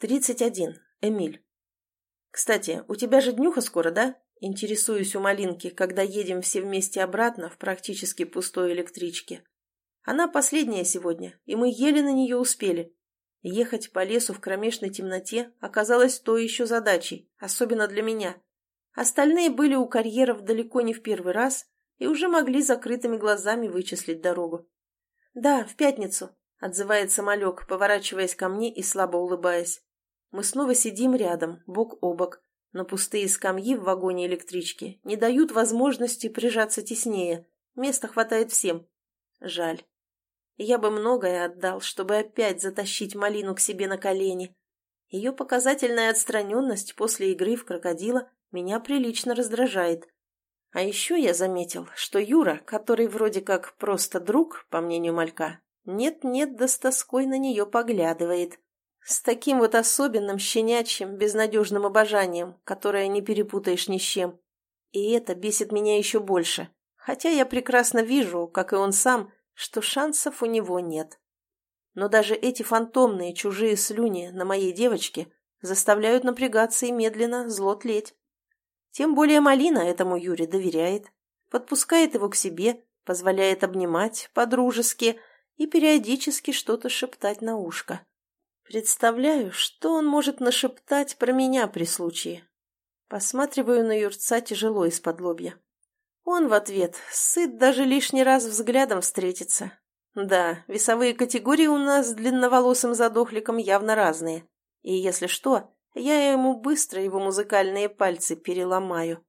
31. Эмиль. «Кстати, у тебя же днюха скоро, да?» Интересуюсь у Малинки, когда едем все вместе обратно в практически пустой электричке. Она последняя сегодня, и мы еле на нее успели. Ехать по лесу в кромешной темноте оказалось той еще задачей, особенно для меня. Остальные были у карьеров далеко не в первый раз и уже могли закрытыми глазами вычислить дорогу. «Да, в пятницу», — отзывается малек, поворачиваясь ко мне и слабо улыбаясь. Мы снова сидим рядом, бок о бок, но пустые скамьи в вагоне электрички не дают возможности прижаться теснее. Места хватает всем. Жаль. Я бы многое отдал, чтобы опять затащить Малину к себе на колени. Ее показательная отстраненность после игры в крокодила меня прилично раздражает. А еще я заметил, что Юра, который вроде как просто друг, по мнению малька, нет-нет, да с тоской на нее поглядывает. С таким вот особенным щенячьим, безнадежным обожанием, которое не перепутаешь ни с чем. И это бесит меня еще больше. Хотя я прекрасно вижу, как и он сам, что шансов у него нет. Но даже эти фантомные чужие слюни на моей девочке заставляют напрягаться и медленно зло тлеть. Тем более Малина этому Юре доверяет, подпускает его к себе, позволяет обнимать по-дружески и периодически что-то шептать на ушко. Представляю, что он может нашептать про меня при случае. Посматриваю на Юрца тяжело из-под лобья. Он в ответ сыт даже лишний раз взглядом встретиться. Да, весовые категории у нас с длинноволосым задохликом явно разные. И если что, я ему быстро его музыкальные пальцы переломаю.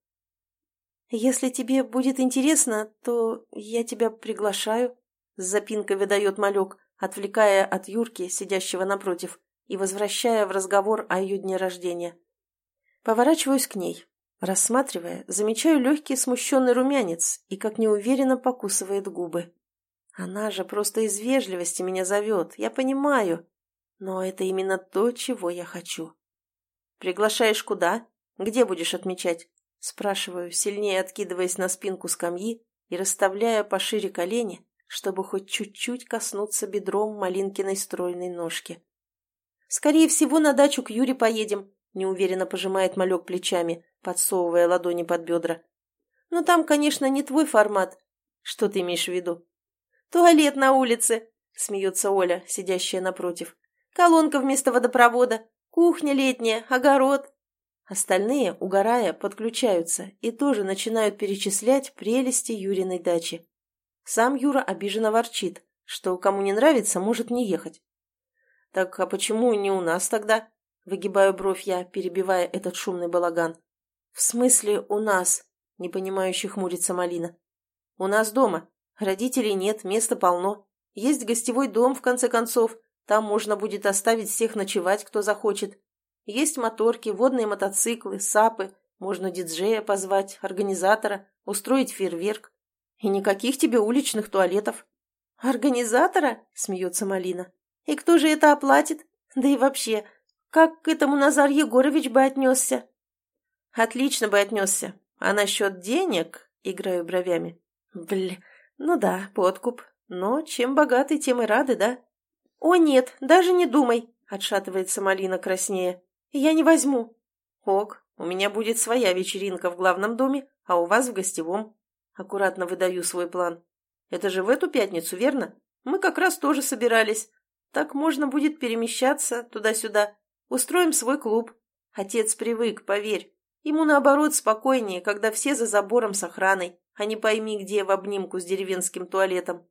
«Если тебе будет интересно, то я тебя приглашаю», — с запинкой выдает малек, отвлекая от Юрки, сидящего напротив, и возвращая в разговор о ее дне рождения. Поворачиваюсь к ней. Рассматривая, замечаю легкий смущенный румянец и как неуверенно покусывает губы. Она же просто из вежливости меня зовет, я понимаю. Но это именно то, чего я хочу. «Приглашаешь куда? Где будешь отмечать?» Спрашиваю, сильнее откидываясь на спинку скамьи и расставляя пошире колени, чтобы хоть чуть-чуть коснуться бедром Малинкиной стройной ножки. «Скорее всего, на дачу к Юре поедем», — неуверенно пожимает малек плечами, подсовывая ладони под бедра. «Ну, там, конечно, не твой формат. Что ты имеешь в виду?» «Туалет на улице», — смеется Оля, сидящая напротив. «Колонка вместо водопровода, кухня летняя, огород». Остальные, угорая, подключаются и тоже начинают перечислять прелести Юриной дачи. Сам Юра обиженно ворчит, что кому не нравится, может не ехать. «Так а почему не у нас тогда?» — выгибаю бровь я, перебивая этот шумный балаган. «В смысле у нас?» — непонимающе хмурится Малина. «У нас дома. Родителей нет, места полно. Есть гостевой дом, в конце концов. Там можно будет оставить всех ночевать, кто захочет. Есть моторки, водные мотоциклы, сапы. Можно диджея позвать, организатора, устроить фейерверк. И никаких тебе уличных туалетов». «Организатора?» — смеется Малина. «И кто же это оплатит? Да и вообще, как к этому Назар Егорович бы отнесся?» «Отлично бы отнесся. А насчет денег?» — играю бровями. Ну да, подкуп. Но чем богаты, тем и рады, да?» «О нет, даже не думай!» — отшатывается Малина краснее. «Я не возьму». «Ок, у меня будет своя вечеринка в главном доме, а у вас в гостевом». Аккуратно выдаю свой план. «Это же в эту пятницу, верно? Мы как раз тоже собирались. Так можно будет перемещаться туда-сюда. Устроим свой клуб. Отец привык, поверь. Ему, наоборот, спокойнее, когда все за забором с охраной, а не пойми где в обнимку с деревенским туалетом».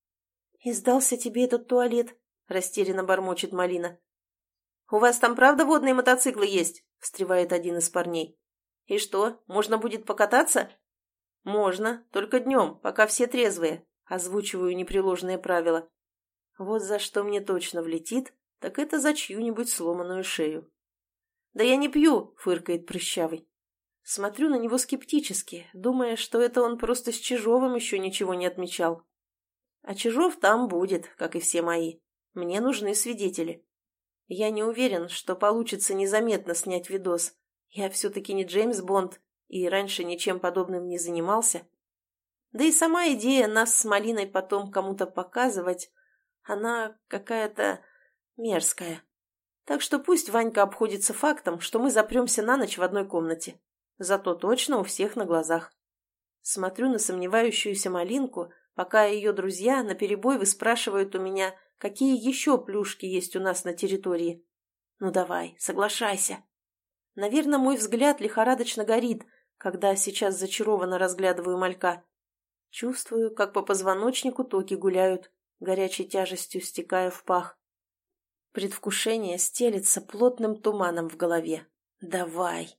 «И сдался тебе этот туалет?» — растерянно бормочет Малина. «У вас там правда водные мотоциклы есть?» — встревает один из парней. «И что, можно будет покататься?» «Можно, только днем, пока все трезвые», — озвучиваю непреложные правила. Вот за что мне точно влетит, так это за чью-нибудь сломанную шею. «Да я не пью», — фыркает прыщавый. Смотрю на него скептически, думая, что это он просто с Чижовым еще ничего не отмечал. А Чижов там будет, как и все мои. Мне нужны свидетели. Я не уверен, что получится незаметно снять видос. Я все-таки не Джеймс Бонд и раньше ничем подобным не занимался. Да и сама идея нас с Малиной потом кому-то показывать, она какая-то мерзкая. Так что пусть Ванька обходится фактом, что мы запремся на ночь в одной комнате. Зато точно у всех на глазах. Смотрю на сомневающуюся малинку, пока ее друзья наперебой выспрашивают у меня, какие еще плюшки есть у нас на территории. Ну давай, соглашайся. Наверное, мой взгляд лихорадочно горит, когда сейчас зачарованно разглядываю малька. Чувствую, как по позвоночнику токи гуляют, горячей тяжестью стекая в пах. Предвкушение стелется плотным туманом в голове. Давай.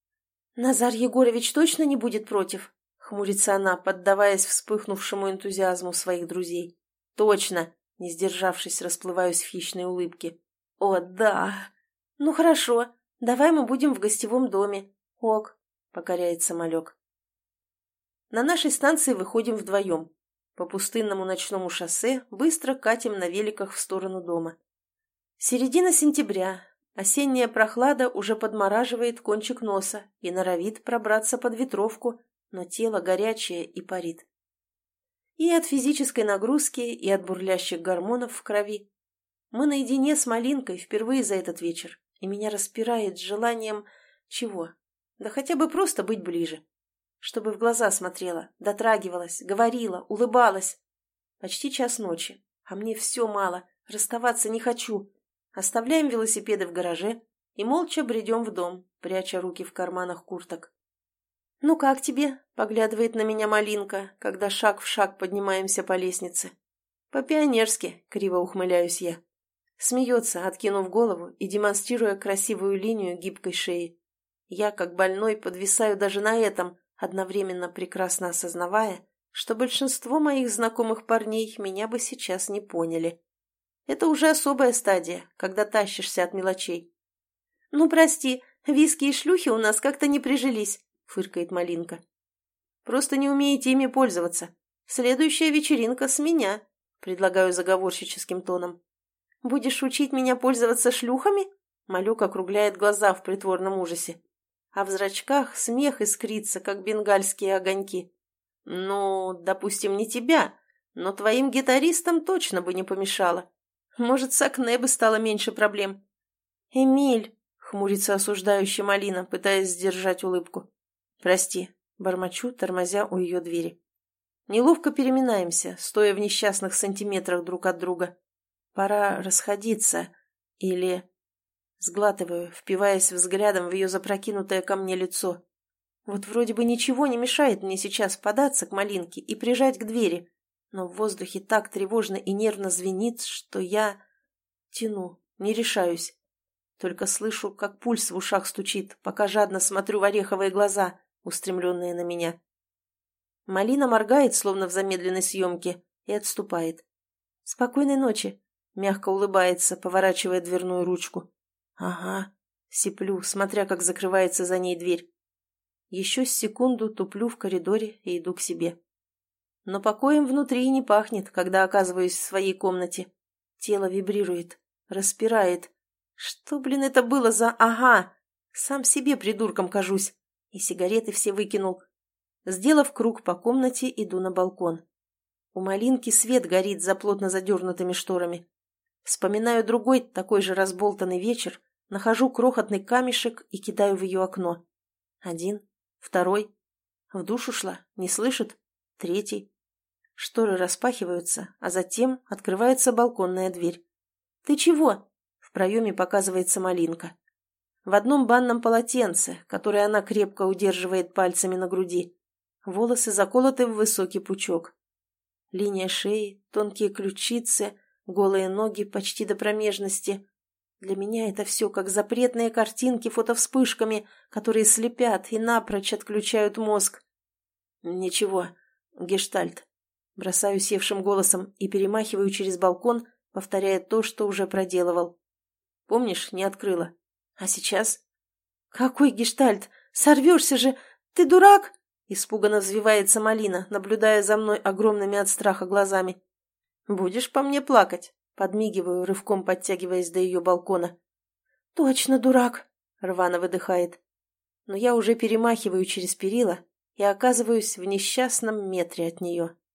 Назар Егорович точно не будет против? Хмурится она, поддаваясь вспыхнувшему энтузиазму своих друзей. Точно, не сдержавшись, расплываюсь в хищной улыбке. О, да. Ну хорошо, давай мы будем в гостевом доме. Ок, покоряется малек. На нашей станции выходим вдвоем. По пустынному ночному шоссе быстро катим на великах в сторону дома. Середина сентября. Осенняя прохлада уже подмораживает кончик носа и норовит пробраться под ветровку, но тело горячее и парит. И от физической нагрузки, и от бурлящих гормонов в крови. Мы наедине с малинкой впервые за этот вечер, и меня распирает желанием... Чего? Да хотя бы просто быть ближе. Чтобы в глаза смотрела, дотрагивалась, говорила, улыбалась. Почти час ночи, а мне все мало, расставаться не хочу. Оставляем велосипеды в гараже и молча бредем в дом, пряча руки в карманах курток. «Ну как тебе?» — поглядывает на меня малинка, когда шаг в шаг поднимаемся по лестнице. «По-пионерски», — криво ухмыляюсь я. Смеется, откинув голову и демонстрируя красивую линию гибкой шеи. Я, как больной, подвисаю даже на этом, одновременно прекрасно осознавая, что большинство моих знакомых парней меня бы сейчас не поняли. Это уже особая стадия, когда тащишься от мелочей. «Ну, прости, виски и шлюхи у нас как-то не прижились», — фыркает малинка. «Просто не умеете ими пользоваться. Следующая вечеринка с меня», — предлагаю заговорщическим тоном. «Будешь учить меня пользоваться шлюхами?» Малек округляет глаза в притворном ужасе. А в зрачках смех искрится, как бенгальские огоньки. «Ну, допустим, не тебя, но твоим гитаристам точно бы не помешало. Может, с акне бы стало меньше проблем». «Эмиль!» — хмурится осуждающая малина, пытаясь сдержать улыбку. «Прости», — бормочу, тормозя у ее двери. Неловко переминаемся, стоя в несчастных сантиметрах друг от друга. Пора расходиться. Или... Сглатываю, впиваясь взглядом в ее запрокинутое ко мне лицо. Вот вроде бы ничего не мешает мне сейчас податься к малинке и прижать к двери, но в воздухе так тревожно и нервно звенит, что я тяну, не решаюсь. Только слышу, как пульс в ушах стучит, пока жадно смотрю в ореховые глаза, устремленные на меня. Малина моргает, словно в замедленной съемке, и отступает. «Спокойной ночи», — мягко улыбается, поворачивая дверную ручку. «Ага», — сиплю, смотря, как закрывается за ней дверь. Еще с секунду туплю в коридоре и иду к себе. Но покоем внутри не пахнет, когда оказываюсь в своей комнате. Тело вибрирует, распирает. Что, блин, это было за «ага»? Сам себе придурком кажусь. И сигареты все выкинул. Сделав круг по комнате, иду на балкон. У малинки свет горит за плотно задернутыми шторами. Вспоминаю другой, такой же разболтанный вечер, нахожу крохотный камешек и кидаю в ее окно. Один, второй. В душ ушла, не слышит. Третий. Шторы распахиваются, а затем открывается балконная дверь. «Ты чего?» В проеме показывается малинка. В одном банном полотенце, которое она крепко удерживает пальцами на груди. Волосы заколоты в высокий пучок. Линия шеи, тонкие ключицы, голые ноги почти до промежности. Для меня это все как запретные картинки фотовспышками, которые слепят и напрочь отключают мозг. Ничего, гештальт. Бросаю севшим голосом и перемахиваю через балкон, повторяя то, что уже проделывал. Помнишь, не открыла. А сейчас? Какой гештальт? Сорвешься же! Ты дурак? Испуганно взвивается малина, наблюдая за мной огромными от страха глазами. Будешь по мне плакать? Подмигиваю, рывком подтягиваясь до ее балкона. «Точно дурак!» — рвано выдыхает. Но я уже перемахиваю через перила и оказываюсь в несчастном метре от нее.